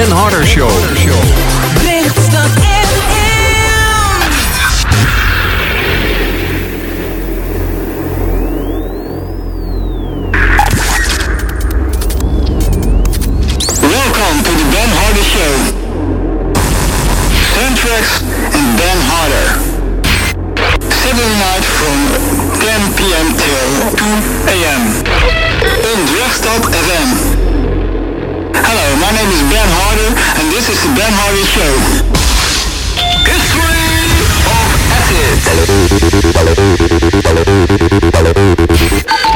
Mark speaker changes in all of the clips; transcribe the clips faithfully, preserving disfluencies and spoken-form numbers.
Speaker 1: Ben Harder Show.
Speaker 2: Lichtstad F M.
Speaker 3: Welcome to the Ben Harder Show. Soundtracks and Ben Harder. Saturday night from ten p.m. till two a.m. in Drechtstad F M. Hello, my name is Ben Harder and this is the Ben Harder Show. History of Acid.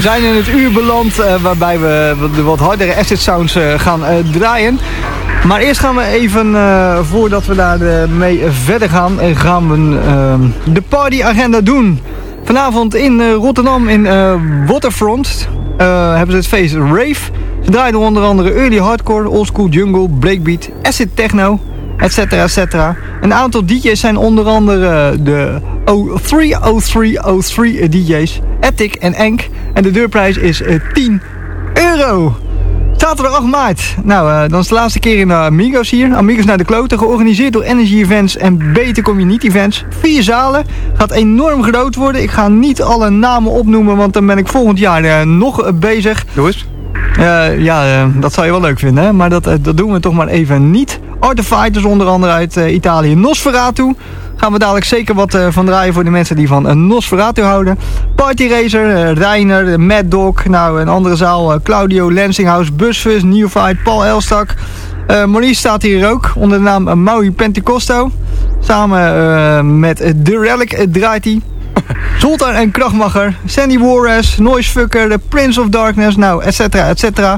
Speaker 1: zijn in het uur beland uh, waarbij we de wat hardere acid sounds uh, gaan uh, draaien. Maar eerst gaan we even, uh, voordat we daar uh, mee verder gaan, uh, gaan we uh, de partyagenda doen. Vanavond in uh, Rotterdam in uh, Waterfront uh, hebben ze het feest Rave. Ze draaien onder andere early hardcore, oldschool jungle, breakbeat, acid techno, et cetera et cetera. Een aantal D J's zijn onder andere de oh three oh three oh three D J's, Attic en Enk. En de deurprijs is uh, tien euro. Zaterdag acht maart. Nou, uh, dan is de laatste keer in de Amigos hier. Amigos naar de kloten, georganiseerd door Energy Events en Beter Community Events. Vier zalen. Gaat enorm groot worden. Ik ga niet alle namen opnoemen, want dan ben ik volgend jaar uh, nog uh, bezig.
Speaker 4: Doe eens.
Speaker 1: Uh, ja, uh, dat zou je wel leuk vinden, hè? Maar dat, uh, dat doen we toch maar even niet. Art of Fighters onder andere uit uh, Italië. Nosferatu. Gaan we dadelijk zeker wat uh, van draaien voor de mensen die van uh, Nosferatu houden. Party Racer, uh, Reiner, uh, Mad Dog. Nou, een andere zaal. Uh, Claudio, Lansinghouse, Busfus, Neophyte, Paul Elstak. Uh, Maurice staat hier ook onder de naam uh, Maui Pentecosto. Samen uh, met uh, The Relic uh, draait hij. Zoltan en Krachtmacher, Sandy Warres, Noisefucker, The Prince of Darkness, nou, et cetera, et cetera.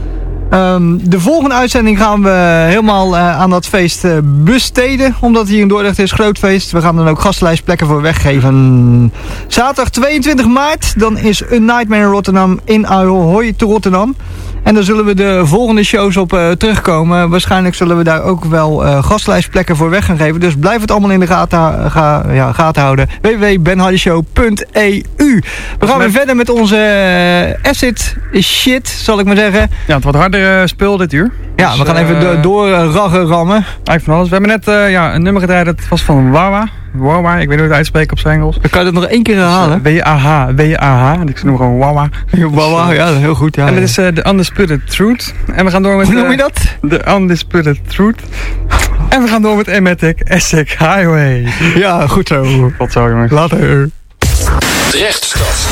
Speaker 1: Um, de volgende uitzending gaan we helemaal uh, aan dat feest uh, besteden. Omdat het hier in Dordrecht is, groot feest. We gaan dan ook gastlijstplekken voor weggeven. Zaterdag tweeëntwintig maart, dan is A Nightmare in Rotterdam in Ahoy te Rotterdam. En daar zullen we de volgende shows op uh, terugkomen. Waarschijnlijk zullen we daar ook wel uh, gastlijstplekken voor weg gaan geven. Dus blijf het allemaal in de gaten, ga, ja, gaten houden. w w w punt ben hardy show punt e u. We gaan weer verder met onze uh, acid shit, zal ik maar zeggen.
Speaker 4: Ja, het wordt harder uh, spul dit uur.
Speaker 1: Ja,
Speaker 4: dus,
Speaker 1: we gaan even uh, door uh, raggen rammen.
Speaker 4: Eigenlijk van alles. We hebben net uh, ja, een nummer gedraaid, dat was van Wawa. Wawa, ik weet niet hoe het uitspreken op zijn Engels.
Speaker 1: Dan kan je dat nog één keer herhalen?
Speaker 4: W A H, W A H. Ik noem gewoon Wawa.
Speaker 1: Wawa, ja, heel goed. Ja,
Speaker 4: en
Speaker 1: dit
Speaker 4: is uh, The Undisputed Truth. En we gaan door met...
Speaker 1: Hoe noem je
Speaker 4: uh,
Speaker 1: dat?
Speaker 4: The Undisputed Truth. En we gaan door met Emetic Essex Highway.
Speaker 1: Ja, goed zo.
Speaker 4: Tot zo, jongens.
Speaker 1: Later.
Speaker 5: Drechtstad.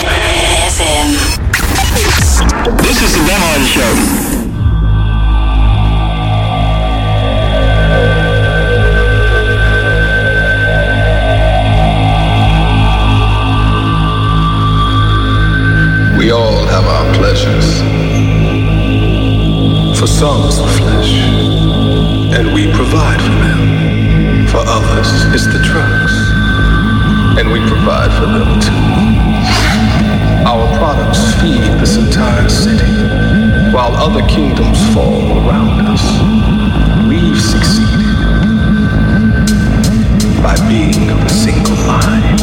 Speaker 2: F M.
Speaker 3: This is the Ben Hardy Show.
Speaker 5: We all have our pleasures. For some it's the flesh, and we provide for them. For others it's the drugs, and we provide for them too. Our products feed this entire city, while other kingdoms fall around us. We've succeeded by being of a single mind.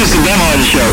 Speaker 3: is the Ben Harder Show.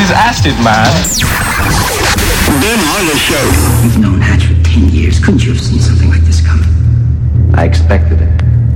Speaker 5: is acid, man.
Speaker 3: Ben Harder Show.
Speaker 6: You've known Hatch for ten years. Couldn't you have seen something like this coming?
Speaker 7: I expected it.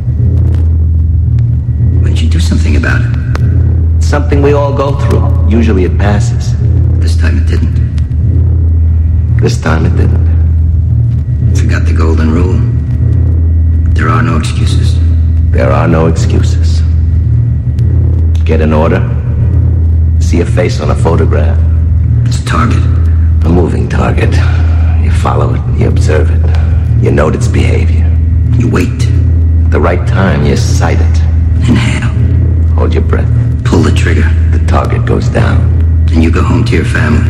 Speaker 6: Why didn't you do something about it?
Speaker 7: It's something we all go through. Usually it passes.
Speaker 6: This time it didn't.
Speaker 7: This time it didn't.
Speaker 6: Forgot the golden rule. There are no excuses.
Speaker 7: There are no excuses. Get an order. See a face on a photograph.
Speaker 6: It's a target.
Speaker 7: A moving target. You follow it, you observe it. You note its behavior.
Speaker 6: You wait.
Speaker 7: At the right time, you sight it.
Speaker 6: Inhale.
Speaker 7: Hold your breath.
Speaker 6: Pull the trigger.
Speaker 7: The target goes down.
Speaker 6: And you go home to your family.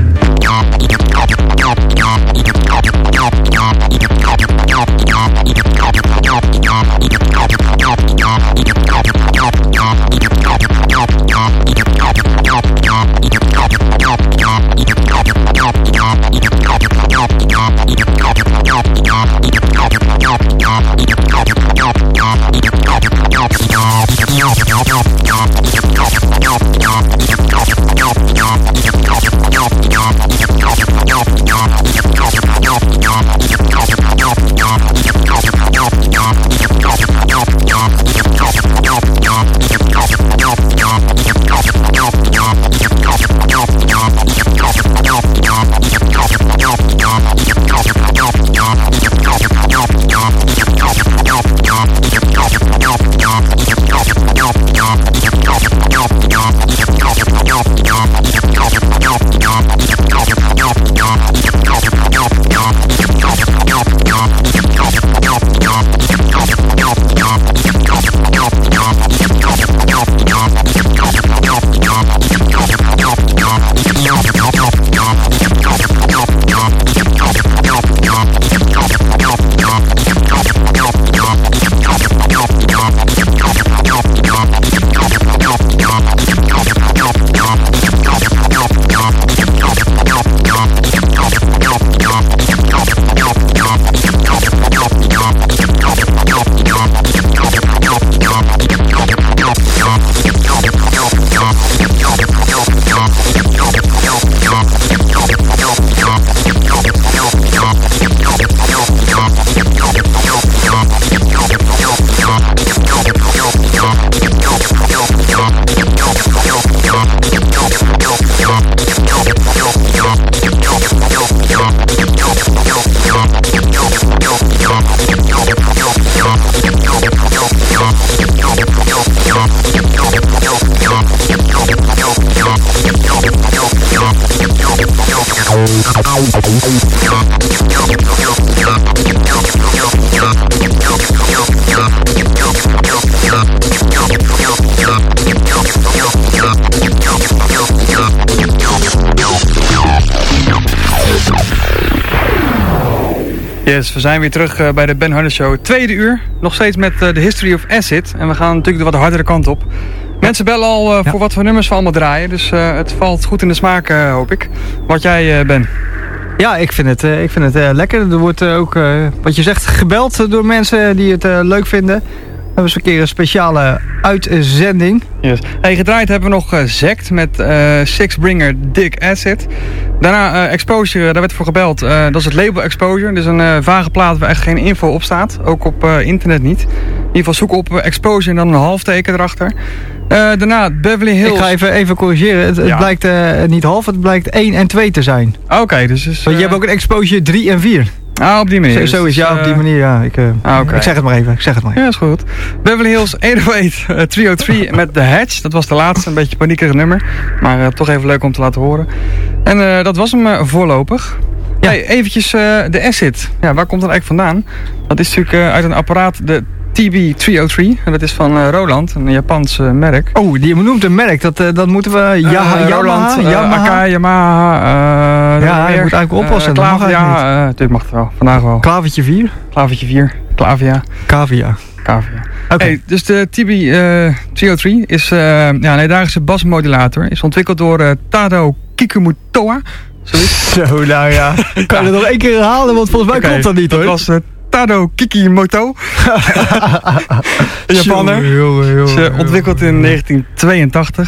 Speaker 4: Yes, we zijn weer terug uh, bij de Ben Harder Show. Tweede uur, nog steeds met uh, de History of Acid. En we gaan natuurlijk de wat hardere kant op. Mensen bellen al uh, ja. voor wat voor nummers we allemaal draaien. Dus uh, het valt goed in de smaak, uh, hoop ik. Wat jij uh, bent.
Speaker 1: Ja, ik vind het, uh, ik vind het uh, lekker. Er wordt uh, ook, uh, wat je zegt, gebeld door mensen die het uh, leuk vinden. We hebben eens een keer een speciale uitzending.
Speaker 4: Yes. Hey, gedraaid hebben we nog uh, Sect met uh, Sixbringer Dick Acid. Daarna uh, Exposure, daar werd voor gebeld. Uh, dat is het label Exposure. Dit is een uh, vage plaat waar echt geen info op staat. Ook op uh, internet niet. In ieder geval zoek op uh, Exposure en dan een halfteken erachter. Uh, daarna Beverly Hills.
Speaker 1: Ik ga even, even corrigeren. Het, ja. het blijkt uh, niet half, het blijkt één en twee te zijn.
Speaker 4: Oké, okay, dus... is, uh...
Speaker 1: Want je hebt ook een Exposure drie en vier.
Speaker 4: Ah, op die manier.
Speaker 1: Zo, zo is, ja,
Speaker 4: uh,
Speaker 1: op die manier, ja. Ik, uh,
Speaker 4: ah, okay.
Speaker 1: ik zeg het maar even, ik zeg het maar even.
Speaker 4: Ja, is goed. Beverly Hills honderdachtendertig, uh, driehonderddrie met The Hatch. Dat was de laatste, een beetje paniekerig nummer. Maar uh, toch even leuk om te laten horen. En uh, dat was hem uh, voorlopig. Ja. Hey, eventjes uh, de Acid. Ja, waar komt dat eigenlijk vandaan? Dat is natuurlijk uh, uit een apparaat, de T B driehonderddrie. En dat is van uh, Roland, een Japans uh, merk.
Speaker 1: Oh, die noemt een merk. Dat, uh, dat moeten we... Ja, uh, Yamaha,
Speaker 4: Roland, uh,
Speaker 1: Yamaha.
Speaker 4: Akai, Yamaha. Uh,
Speaker 1: ja, je moet eigenlijk oppassen.
Speaker 4: Uh, Klaver, ja, uh, dit mag het wel. Vandaag wel.
Speaker 1: Klavertje vier?
Speaker 4: Klavertje vier. Clavia.
Speaker 1: Cavia.
Speaker 4: Cavia.
Speaker 1: Okay.
Speaker 4: Hey, dus de T B driehonderddrie is uh, ja, een hedendaagse basmodulator. Is ontwikkeld door uh, Tado Kikumotoa. Zoiets.
Speaker 1: Zo, nou ja. Kan je dat nog één keer herhalen? Want volgens mij okay, klopt dat niet, hoor.
Speaker 4: Dat was uh, Tado Kikumoto. Japaner. Is uh, ontwikkeld in negentien tweeëntachtig.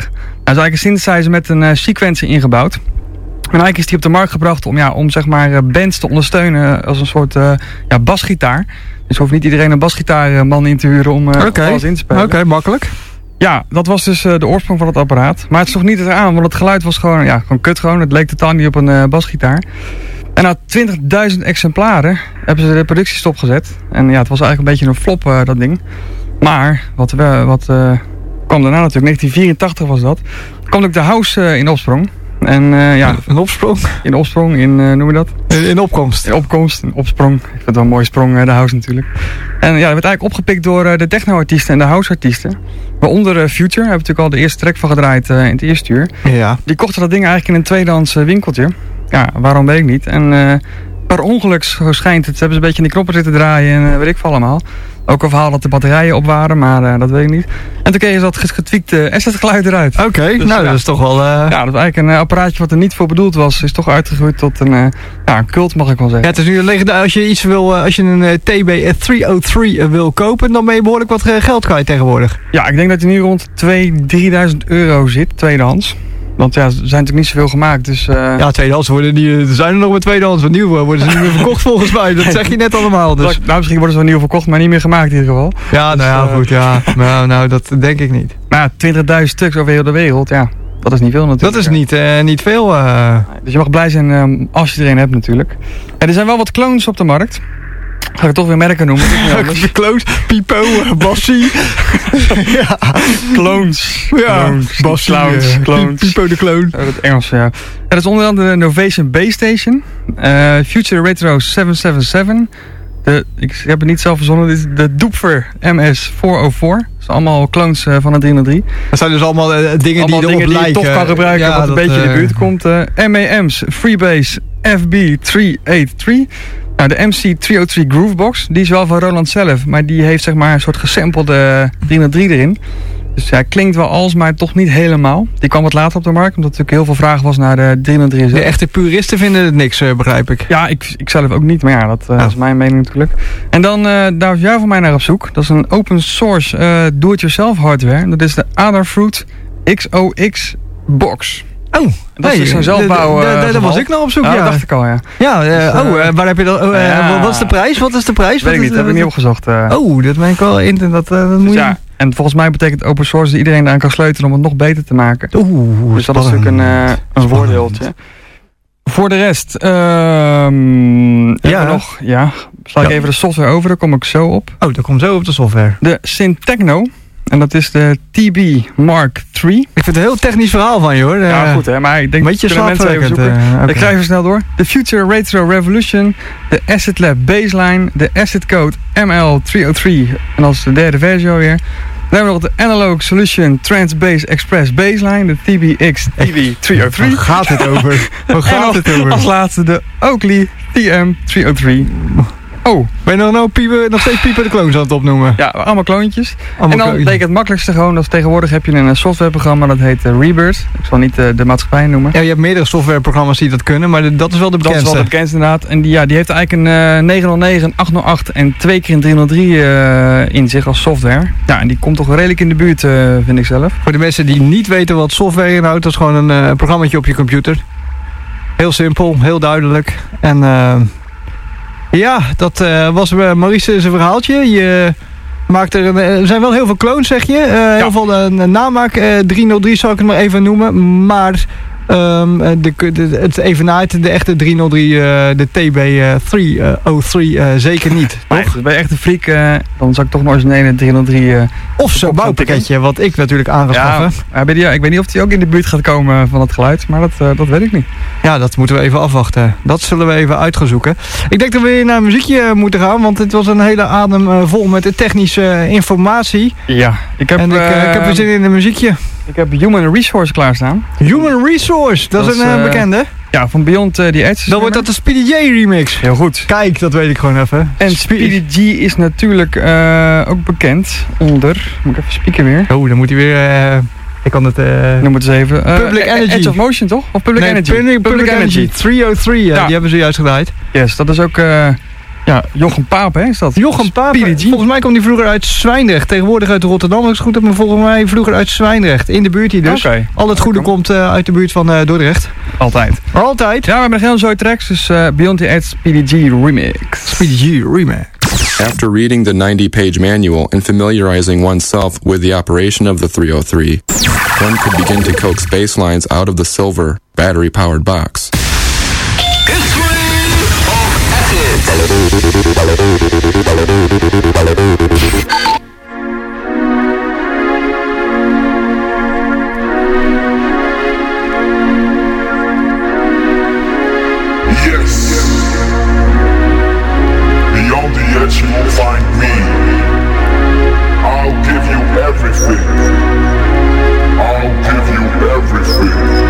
Speaker 4: is eigenlijk een synthesizer met een uh, sequencer ingebouwd. En eigenlijk is die op de markt gebracht om, ja, om zeg maar, uh, bands te ondersteunen als een soort uh, ja, basgitaar. Dus hoeft niet iedereen een basgitaarman in te huren om uh,
Speaker 1: okay.
Speaker 4: alles in te spelen.
Speaker 1: Oké, okay, makkelijk.
Speaker 4: Ja, dat was dus uh, de oorsprong van het apparaat. Maar het is toch niet eraan, want het geluid was gewoon, ja, gewoon kut gewoon. Het leek totaal niet op een uh, basgitaar. En na twintigduizend exemplaren hebben ze de productie stopgezet. En ja, het was eigenlijk een beetje een flop, uh, dat ding. Maar, wat, uh, wat uh, kwam daarna natuurlijk, negentien vierentachtig was dat. kwam ook de house uh, in opsprong. En uh, ja,
Speaker 1: een opsprong?
Speaker 4: In opsprong, in, uh, noem je dat?
Speaker 1: In, in opkomst.
Speaker 4: In opkomst, in opsprong. Ik vind het wel een mooie sprong, uh, de house natuurlijk. En ja, dat werd eigenlijk opgepikt door uh, de techno-artiesten en de house-artiesten. Waaronder uh, Future, daar hebben we natuurlijk al de eerste track van gedraaid uh, in het eerste uur.
Speaker 1: Ja.
Speaker 4: Die kochten dat ding eigenlijk in een tweedehands uh, winkeltje. Ja, waarom weet ik niet. En uh, per ongeluk, zo schijnt het, ze hebben ze een beetje in de knoppen zitten draaien en uh, weet ik veel allemaal. Ook een verhaal dat de batterijen op waren, maar uh, dat weet ik niet. En toen kreeg je dat getweakte asset-geluid eruit.
Speaker 1: Oké, okay, dus, nou ja, dat is toch wel... Uh...
Speaker 4: Ja, dat is eigenlijk een uh, apparaatje wat er niet voor bedoeld was. Is toch uitgegroeid tot een, uh, ja, een cult, mag ik wel zeggen.
Speaker 1: Ja, het is nu een legendaar. Als je iets wil, uh, als je een uh, T B driehonderddrie uh, wil kopen, dan ben je behoorlijk wat uh, geld kwijt tegenwoordig.
Speaker 4: Ja, ik denk dat hij nu rond tweeduizend, drieduizend euro zit, tweedehands. Want ja, er zijn natuurlijk niet zoveel gemaakt, dus... Uh...
Speaker 1: Ja, tweedehands worden die... Er zijn er nog maar tweedehands, want nieuw worden ze niet meer verkocht volgens mij. Dat zeg je net allemaal, dus...
Speaker 4: Nou, misschien worden ze wel nieuw verkocht, maar niet meer gemaakt in ieder geval.
Speaker 1: Ja, nou ja, dus, uh... goed, ja. Nou, nou, dat denk ik niet.
Speaker 4: Maar ja, twintigduizend stuks over heel de wereld, ja. Dat is niet veel natuurlijk.
Speaker 1: Dat is niet, uh, niet veel. Uh...
Speaker 4: Dus je mag blij zijn um, als je er een hebt natuurlijk. En er zijn wel wat clones op de markt. Ga ik het toch weer merken noemen.
Speaker 1: Clones, Pipo, Bassie.
Speaker 4: Ja. Clones.
Speaker 1: Ja,
Speaker 4: clones.
Speaker 1: Bassie.
Speaker 4: Clowns. Clones.
Speaker 1: Pipo de clone.
Speaker 4: Oh, dat Engels, ja. Ja. Dat is onder andere de Novation Base Station. Uh, Future Retro zevenhonderdzevenenzeventig. De, ik heb het niet zelf verzonnen. Dit is de Doepfer M S vierhonderdvier. Dat zijn allemaal clones uh, van de driehonderddrie.
Speaker 1: Dat zijn dus allemaal uh, dingen
Speaker 4: allemaal
Speaker 1: die
Speaker 4: dingen
Speaker 1: erop
Speaker 4: die
Speaker 1: lijken.
Speaker 4: je toch kan gebruiken,
Speaker 1: ja,
Speaker 4: wat een
Speaker 1: dat,
Speaker 4: beetje
Speaker 1: uh...
Speaker 4: in de buurt komt. Uh, M A M's Freebase F B driehonderdachtendertig. Nou, de M C driehonderddrie Groovebox, die is wel van Roland zelf, maar die heeft zeg maar een soort gesampelde driehonderddrie erin. Dus ja, klinkt wel als, maar toch niet helemaal. Die kwam wat later op de markt, omdat er natuurlijk heel veel vraag was naar de driehonderddrie zelf.
Speaker 1: De echte puristen vinden het niks, uh, begrijp ik.
Speaker 4: Ja, ik, ik zelf ook niet, maar ja, dat uh,
Speaker 1: oh.
Speaker 4: is mijn mening natuurlijk. En dan, uh, daar was jij voor mij naar op zoek. Dat is een open source uh, do-it-yourself hardware. Dat is de Adafruit X O X Box.
Speaker 1: Oh,
Speaker 4: dat
Speaker 1: hey,
Speaker 4: is zo'n zelfbouw.
Speaker 1: Uh, Daar was ik nog op zoek,
Speaker 4: ja.
Speaker 1: ja.
Speaker 4: Dat dacht ik al, ja.
Speaker 1: Ja, uh,
Speaker 4: dus, uh,
Speaker 1: oh, uh, waar heb je dat? Oh, uh, ja. Wat is de prijs? Wat is de prijs?
Speaker 4: Weet
Speaker 1: wat
Speaker 4: ik
Speaker 1: is,
Speaker 4: niet, dat heb ik niet opgezocht. Uh.
Speaker 1: Oh, dat ben ik wel in. Dat, uh, dat
Speaker 4: dus
Speaker 1: moet je...
Speaker 4: ja, en volgens mij betekent open source dat iedereen daaraan kan sleutelen om het nog beter te maken.
Speaker 1: Oeh,
Speaker 4: dus dat is natuurlijk een, uh, een voordeeltje. Voor de rest, um, ja. nog, ja, sla ik ja. even de software over, daar kom ik zo op.
Speaker 1: Oh, dat komt zo op de software.
Speaker 4: De Syntechno. En dat is de T B Mark drie.
Speaker 1: Ik vind het een heel technisch verhaal van je, hoor.
Speaker 4: Ja, uh, goed hè, maar ik denk dat je mensen even zoeken. Uh, okay. Ik krijg even snel door. De Future Retro Revolution, de Asset Lab Baseline, de Asset Code M L driehonderddrie. En dat is de derde versie alweer. Dan hebben we nog de Analog Solution Trans-Base Express Baseline, de T B X T B driehonderddrie.
Speaker 1: Waar gaat het over? Waar gaat het over?
Speaker 4: Als laatste de Oakley T M driehonderddrie. Oh.
Speaker 1: Ben je nog, nou piepen, nog steeds Pieper de Clones aan het opnoemen?
Speaker 4: Ja, allemaal kloontjes.
Speaker 1: Allemaal
Speaker 4: en dan denk ik het makkelijkste gewoon, dat tegenwoordig heb je een softwareprogramma dat heet uh, Rebirth. Ik zal niet uh, de maatschappij noemen.
Speaker 1: Ja, je hebt meerdere softwareprogramma's die dat kunnen, maar de, dat is wel de bekendste.
Speaker 4: Dat is wel de bekendste inderdaad. En die, ja, die heeft eigenlijk een uh, negenhonderdnegen, een achthonderdacht en twee keer een driehonderddrie uh, in zich als software. Ja, en die komt toch redelijk in de buurt, uh, vind ik zelf.
Speaker 1: Voor de mensen die niet weten wat software inhoudt, dat is gewoon een uh, programmaatje op je computer. Heel simpel, heel duidelijk. En... Uh, Ja, dat uh, was uh, Maurice zijn verhaaltje. Je maakt er, een, er zijn wel heel veel clones, zeg je. Uh, ja. Heel veel uh, namaak. Uh, driehonderddrie zal ik het maar even noemen. Maar um, de, de, het evenaart, de echte driehonderddrie, uh, de T B driehonderddrie uh, zeker niet.
Speaker 4: Maar
Speaker 1: toch?
Speaker 4: Ben je echt een freak, uh, dan zou ik toch maar eens een ene driehonderddrie... Uh,
Speaker 1: of zo'n bouwpakketje, wat ik natuurlijk aan ga schaffen.
Speaker 4: Ja, ja, ik weet niet of die ook in de buurt gaat komen van het geluid, maar dat, uh, dat weet ik niet.
Speaker 1: Ja, dat moeten we even afwachten. Dat zullen we even uitgezoeken. Ik denk dat we weer naar een muziekje moeten gaan, want het was een hele adem uh, vol met technische uh, informatie.
Speaker 4: Ja, ik heb,
Speaker 1: en ik, uh, ik heb er zin in een muziekje.
Speaker 4: Ik heb Human Resource klaarstaan.
Speaker 1: Human Resource, dat, dat is een uh, bekende.
Speaker 4: Ja, van Beyond uh, the Edge.
Speaker 1: Dan wordt dat de Speedy J remix.
Speaker 4: Heel goed.
Speaker 1: Kijk, dat weet ik gewoon even.
Speaker 4: En Speedy G is natuurlijk uh, ook bekend onder... Moet ik even spieken weer.
Speaker 1: Oh, dan moet hij weer... Uh, ik kan het... Uh,
Speaker 4: Noem het eens even. Uh,
Speaker 1: Public Energy.
Speaker 4: Edge of Motion, toch? Of Public
Speaker 1: nee,
Speaker 4: Energy?
Speaker 1: Public, Public, Public Energy. driehonderdddrie, uh, ja. Die hebben ze juist gedraaid.
Speaker 4: Yes, dat is ook... Uh, Ja, Jochem Paap, hè, is dat?
Speaker 1: Jochem Paap,
Speaker 4: P D G.
Speaker 1: volgens mij komt hij vroeger uit Zwijndrecht. Tegenwoordig uit Rotterdam, als ik het goed heb, maar volgens mij vroeger uit Zwijndrecht. In de buurt hier dus.
Speaker 4: Okay.
Speaker 1: Al het goede komt uh, uit de buurt van uh, Dordrecht.
Speaker 4: Altijd.
Speaker 1: Altijd.
Speaker 4: Ja, we hebben nog heel zo'n tracks, dus uh, Beyond the Edge P D G Remix.
Speaker 1: P D G Remix.
Speaker 8: After reading the ninety-page manual and familiarizing oneself with the operation of the three oh three, one could begin to coax bass lines out of the silver, battery-powered box.
Speaker 9: Yes. Beyond the edge you will find me. I'll give you everything. I'll give you everything.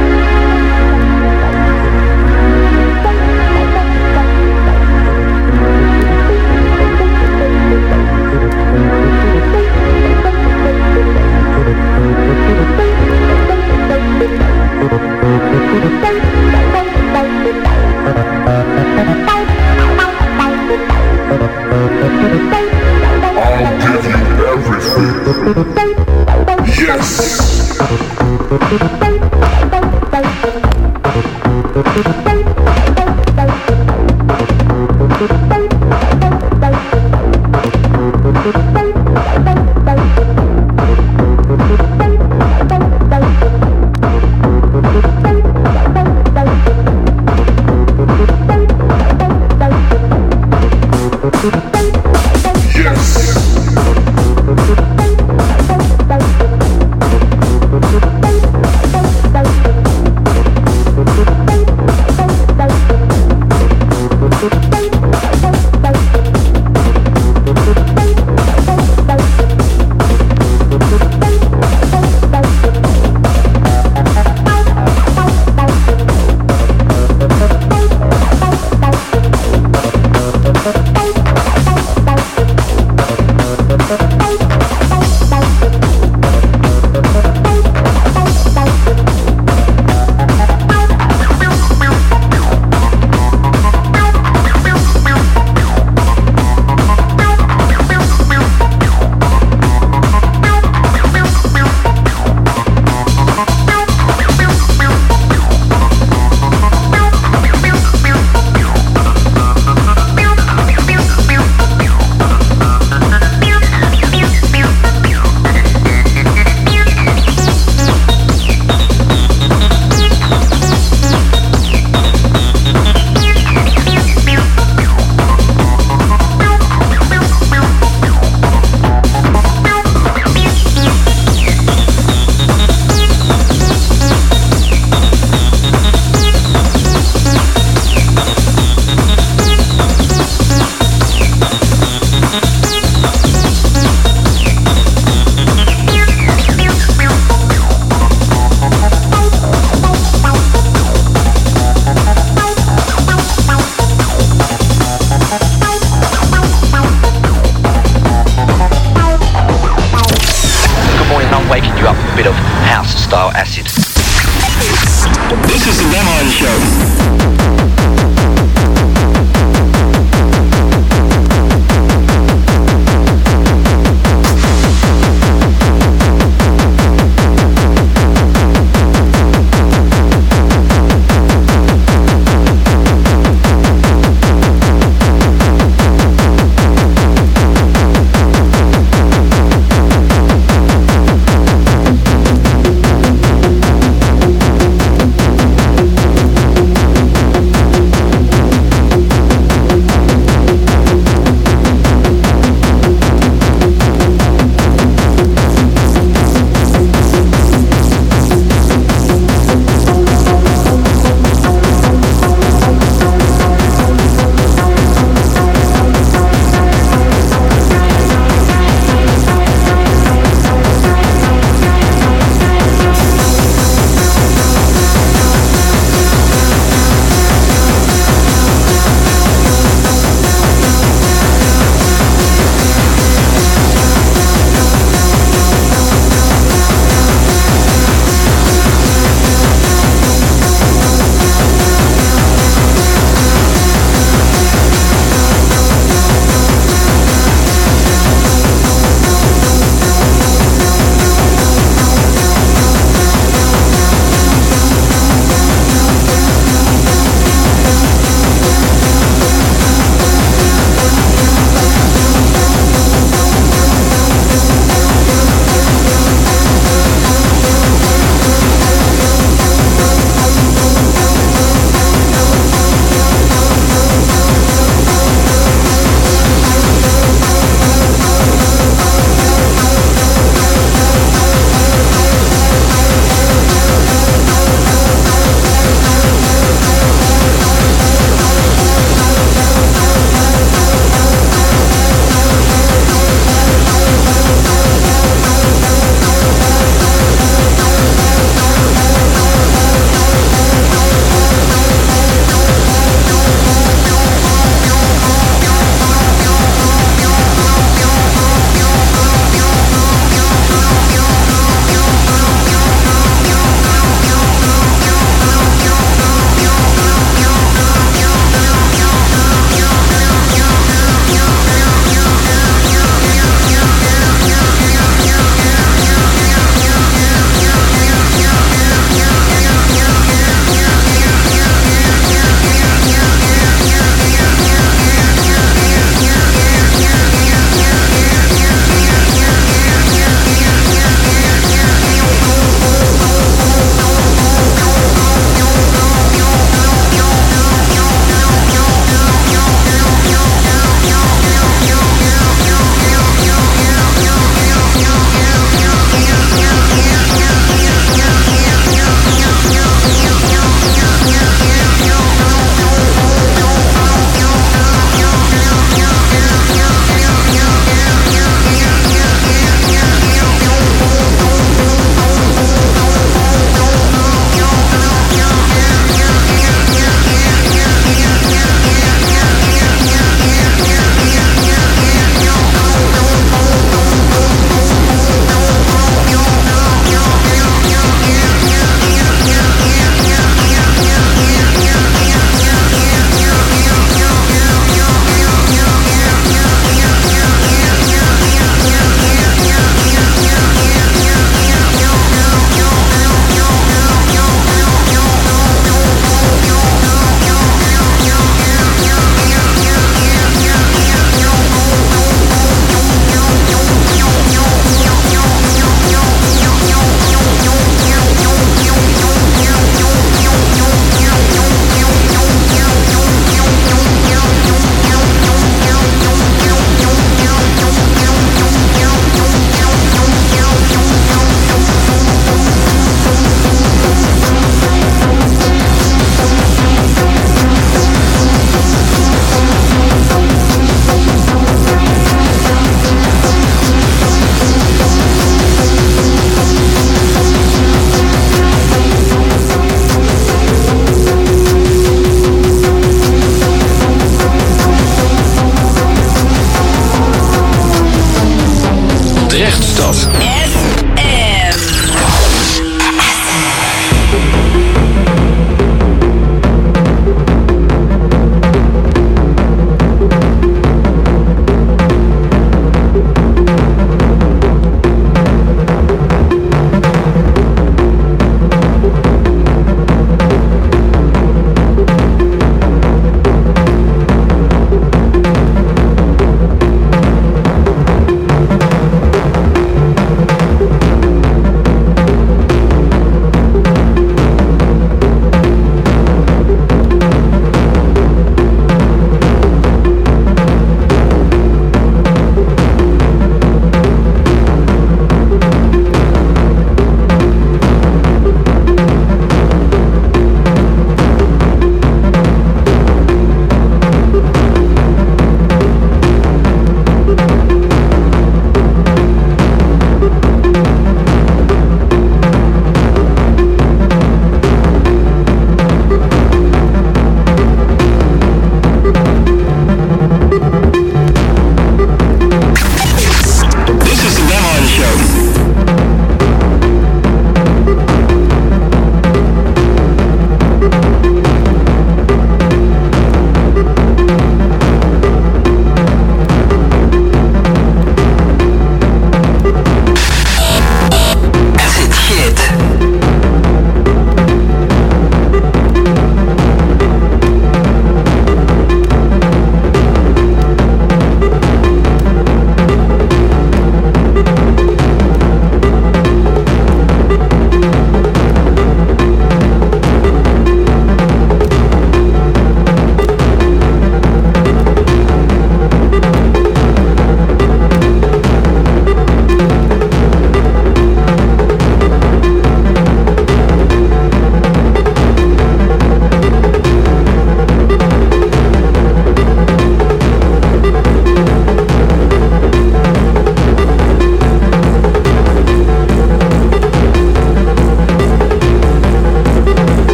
Speaker 9: I'll give you everything. Yes.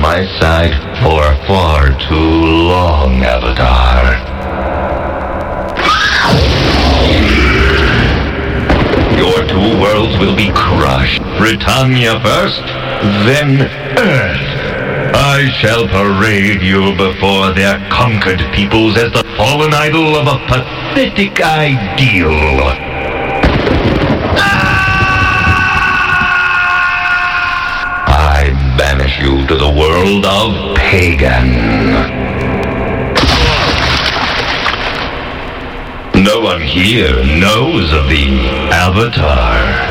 Speaker 10: my side for far too long, Avatar. Your two worlds will be crushed. Britannia first, then Earth. I shall parade you before their conquered peoples as the fallen idol of a pathetic ideal. I banish you to the world of Pagan. No one here knows of the Avatar.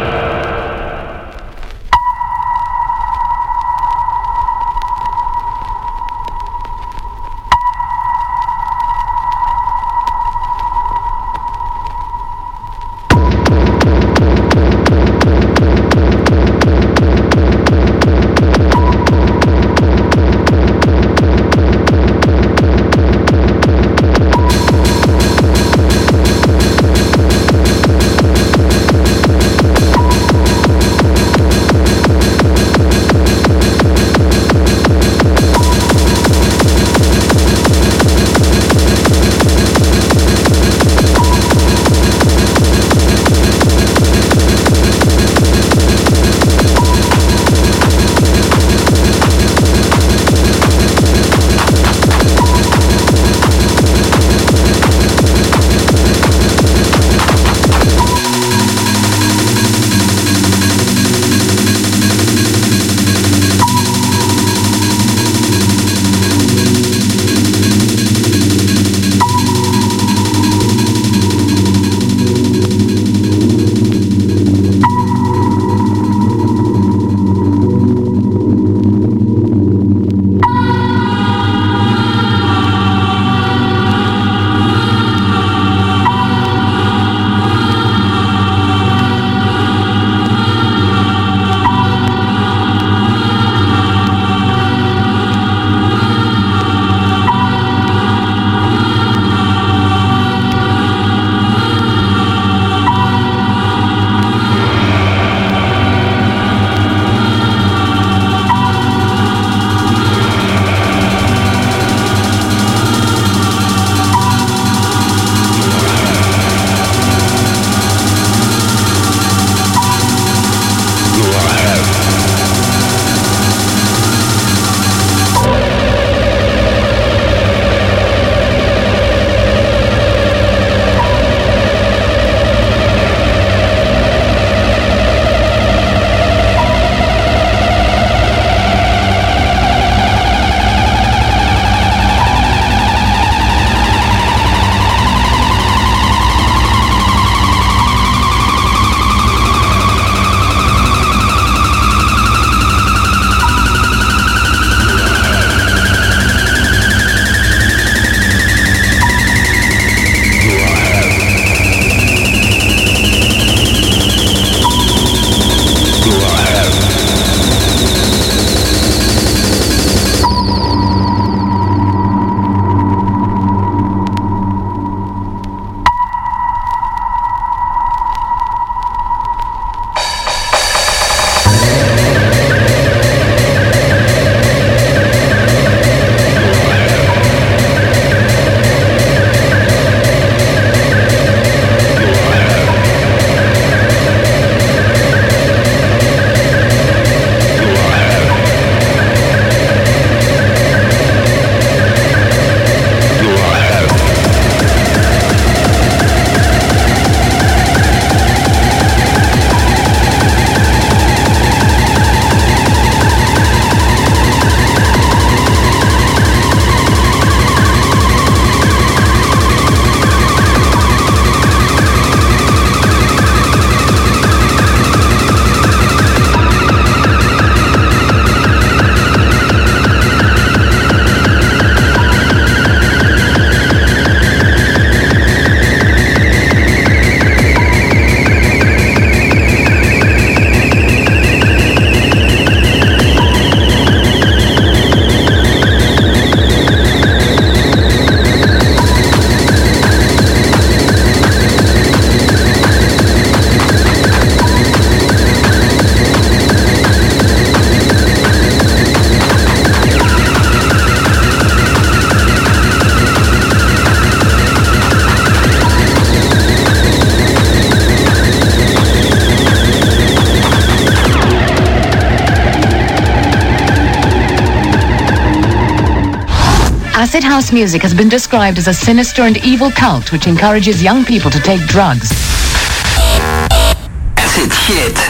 Speaker 11: Acid house music has been described as a sinister and evil cult which encourages young people to take drugs.
Speaker 3: Acid shit.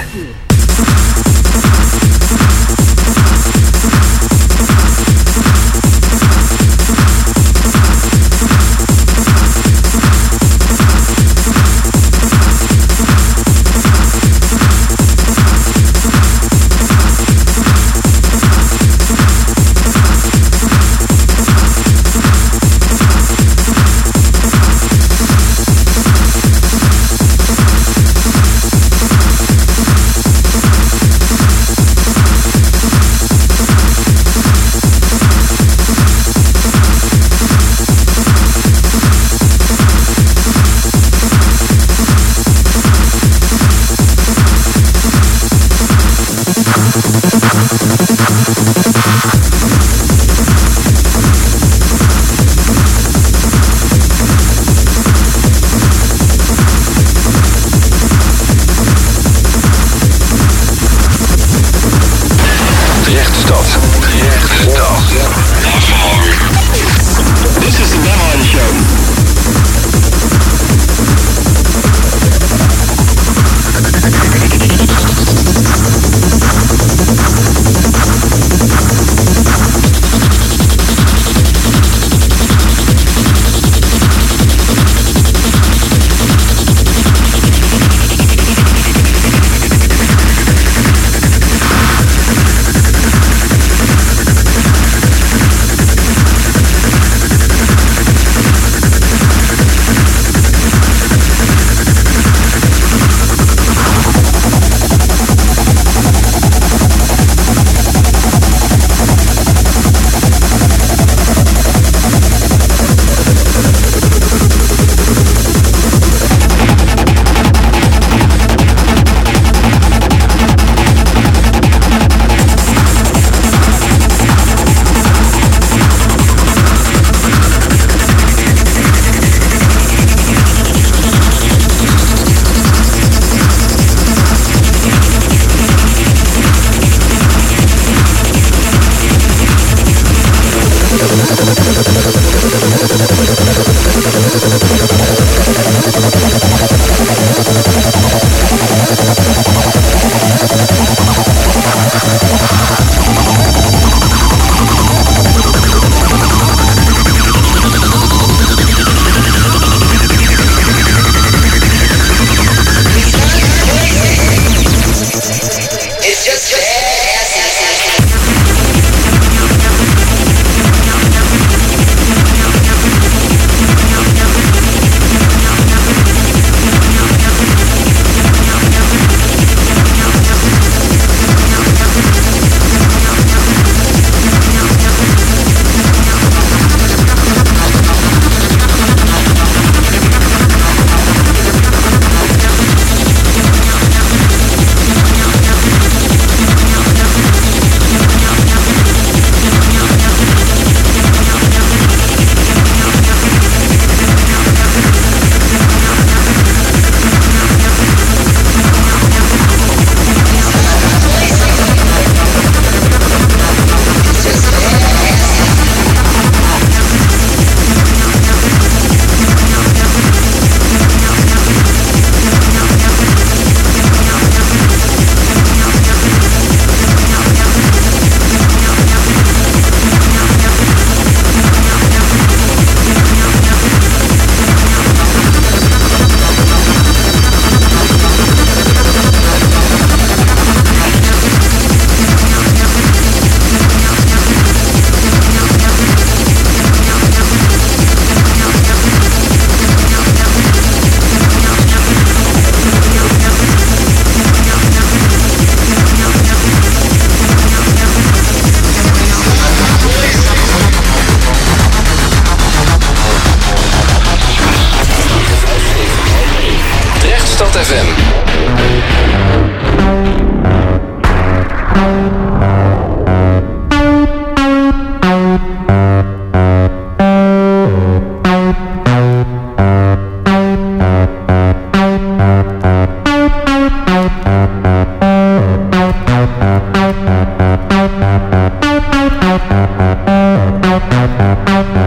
Speaker 12: Thank you.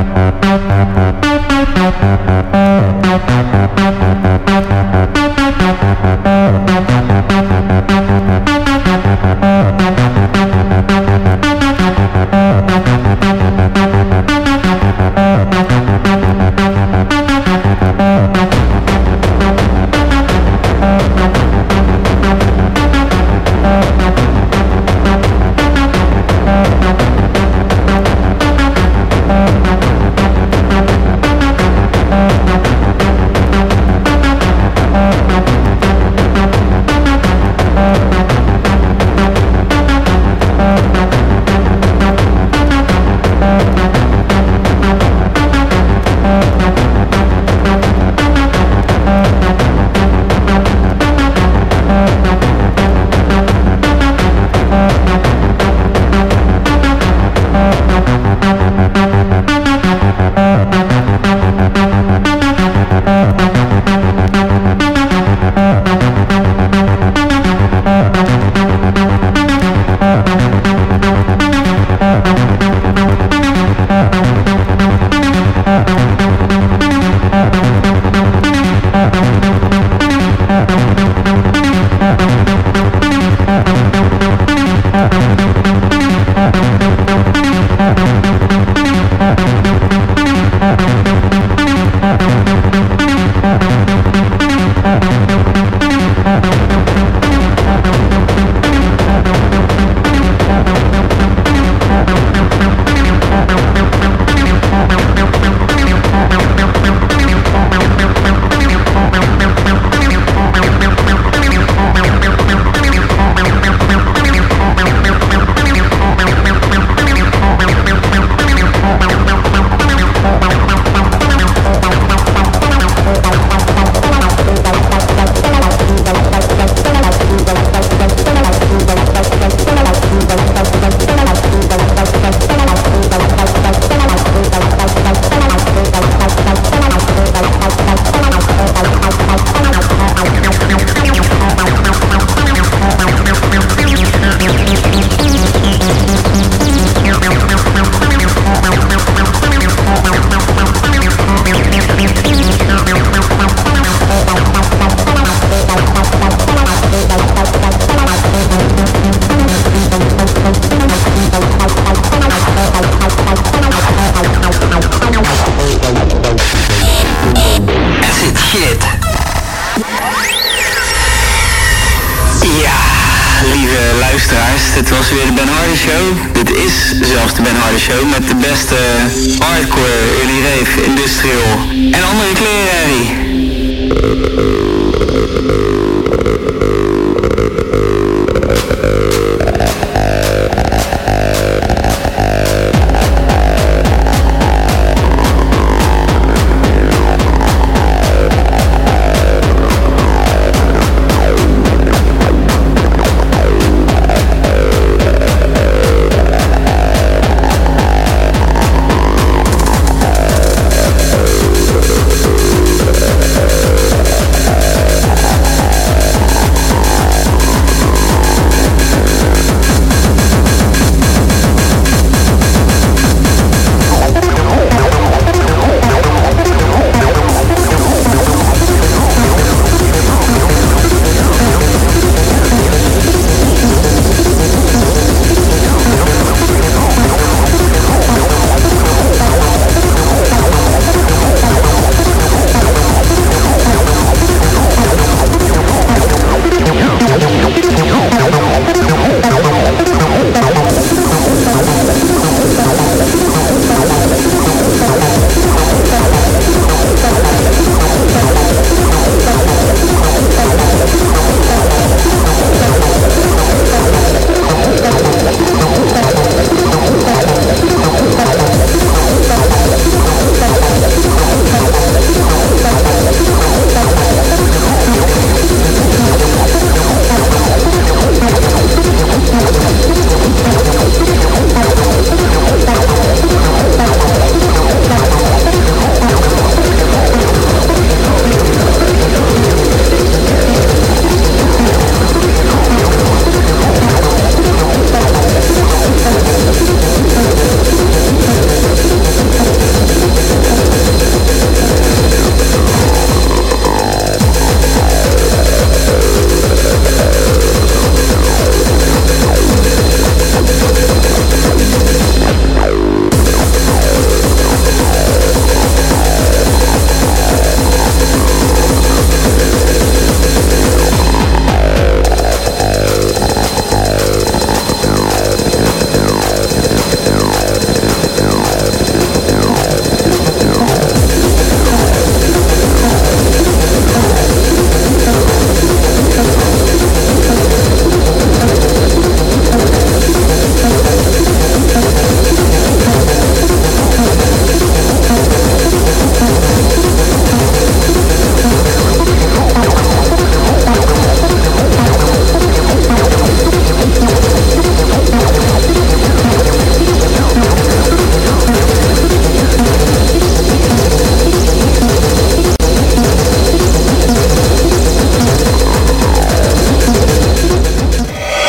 Speaker 3: Dit was weer de Ben Harder Show. Dit is zelfs de Ben Harder Show met de beste hardcore, early rave, industrial en andere kleren.